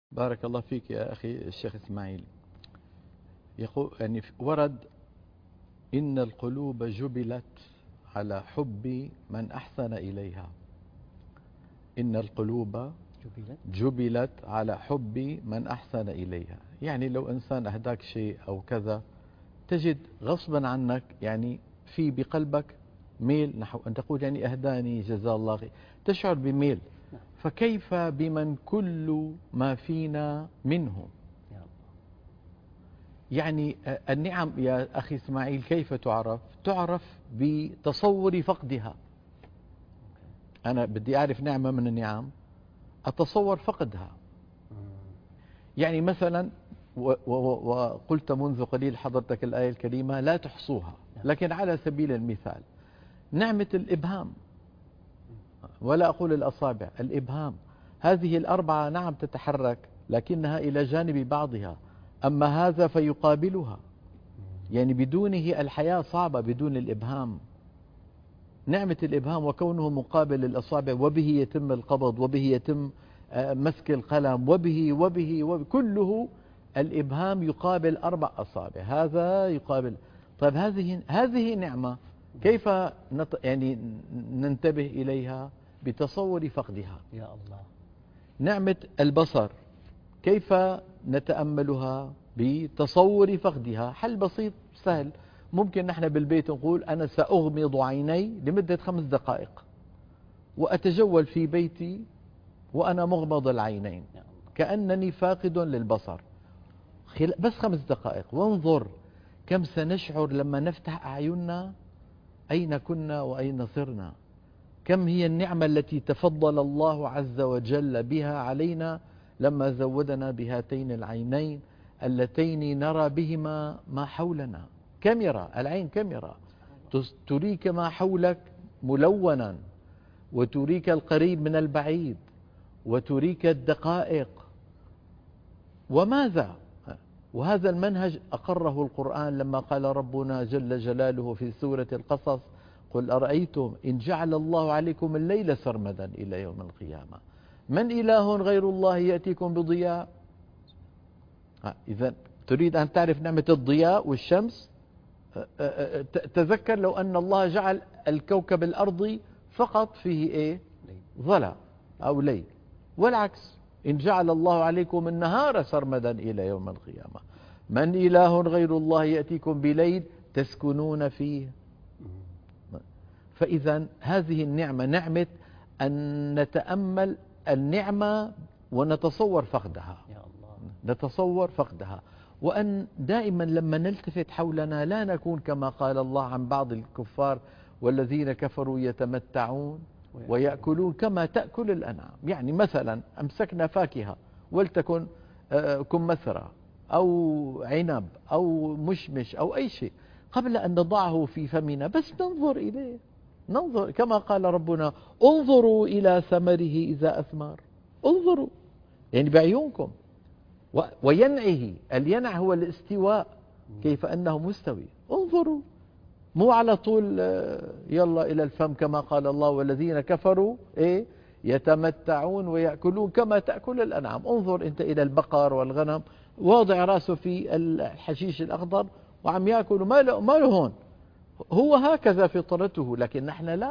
بارك الله فيك يا أخي الشيخ إسماعيل. يقول يعني ورد: إن القلوب جبلت على حب من أحسن إليها. إن القلوب جبلت على حب من أحسن إليها. يعني لو إنسان أهداك شيء أو كذا، تجد غصبا عنك يعني في بقلبك ميل نحو أن تقول يعني أهداني جزاه الله خير، تشعر بميل. فكيف بمن كل ما فينا منه؟ يعني النعم يا أخي إسماعيل كيف تعرف؟ تعرف بتصور فقدها. أنا بدي أعرف نعمة من النعم، أتصور فقدها. يعني مثلا وقلت منذ قليل حضرتك الآية الكريمة لا تحصوها، لكن على سبيل المثال نعمة الإبهام، ولا أقول الأصابع، الإبهام، هذه الأربعة نعم تتحرك لكنها إلى جانب بعضها، أما هذا فيقابلها. يعني بدونه الحياة صعبة بدون الإبهام. نعمة الإبهام وكونه مقابل الأصابع، وبه يتم القبض، وبه يتم مسك القلم، وبه كله الإبهام يقابل 4 أصابع، هذا يقابل. طيب هذه نعمة كيف يعني ننتبه إليها؟ بتصور فقدها. يا الله. نعمة البصر كيف نتأملها؟ بتصور فقدها. حل بسيط سهل، ممكن نحن بالبيت نقول أنا سأغمض عيني لمدة 5 دقائق وأتجول في بيتي وأنا مغمض العينين كأنني فاقد للبصر، بس 5 دقائق. وانظر كم سنشعر لما نفتح أعيننا أين كنا وأين صرنا. كم هي النعمة التي تفضل الله عز وجل بها علينا لما زودنا بهاتين العينين اللتين نرى بهما ما حولنا. كاميرا، العين كاميرا تريك ما حولك ملونا، وتريك القريب من البعيد، وتريك الدقائق. وماذا؟ وهذا المنهج أقره القرآن لما قال ربنا جل جلاله في سورة القصص: قل أرأيتم إن جعل الله عليكم الليل سرمدا إلى يوم القيامة من إله غير الله يأتيكم بضياء. إذا تريد أن تعرف نعمة الضياء والشمس، تذكر لو أن الله جعل الكوكب الأرضي فقط فيه إيه؟ ظلام أو ليل، والعكس إن جعل الله عليكم النهار سرمدا إلى يوم القيامة من إله غير الله يأتيكم بليل تسكنون فيه. فإذا هذه النعمة نعمة أن نتأمل النعمة ونتصور فقدها، نتصور فقدها. وأن دائما لما نلتفت حولنا لا نكون كما قال الله عن بعض الكفار: والذين كفروا يتمتعون ويأكلون كما تأكل الأنعام. يعني مثلا أمسكنا فاكهة ولتكن كمثرى أو عنب أو مشمش أو أي شيء، قبل أن نضعه في فمنا بس ننظر إليه، ننظر كما قال ربنا: انظروا إلى ثمره إذا أثمر. انظروا يعني بعيونكم. وينعه، الينع هو الاستواء، كيف أنه مستوي. انظروا، مو على طول يلا إلى الفم كما قال الله: والذين كفروا إيه يتمتعون ويأكلون كما تأكل الأنعام. انظر أنت إلى البقر والغنم واضع رأسه في الحشيش الأخضر وعم يأكل، ما له هون، هو هكذا فطرته. لكن نحن لا،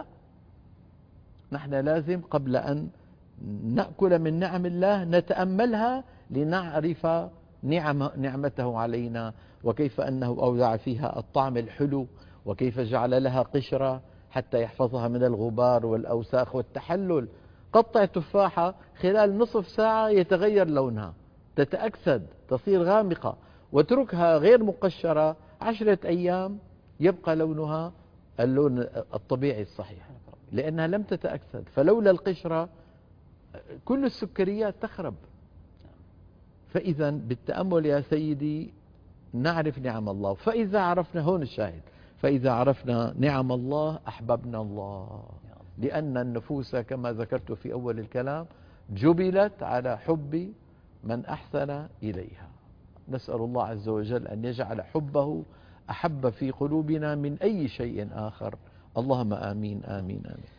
نحن لازم قبل أن نأكل من نعم الله نتأملها لنعرف نعمته علينا، وكيف أنه أودع فيها الطعم الحلو، وكيف جعل لها قشرة حتى يحفظها من الغبار والأوساخ والتحلل. قطع تفاحة خلال نصف ساعة يتغير لونها، تتأكسد، تصير غامقة، واتركها غير مقشرة 10 أيام يبقى لونها اللون الطبيعي الصحيح، لأنها لم تتأكسد. فلولا القشرة كل السكريات تخرب. فإذا بالتأمل يا سيدي نعرف نعم الله. فإذا عرفنا، هون الشاهد، فإذا عرفنا نعم الله أحببنا الله، لأن النفوس كما ذكرت في أول الكلام جبلت على حب من أحسن إليها. نسأل الله عز وجل أن يجعل حبه أحب في قلوبنا من أي شيء آخر. اللهم آمين آمين آمين.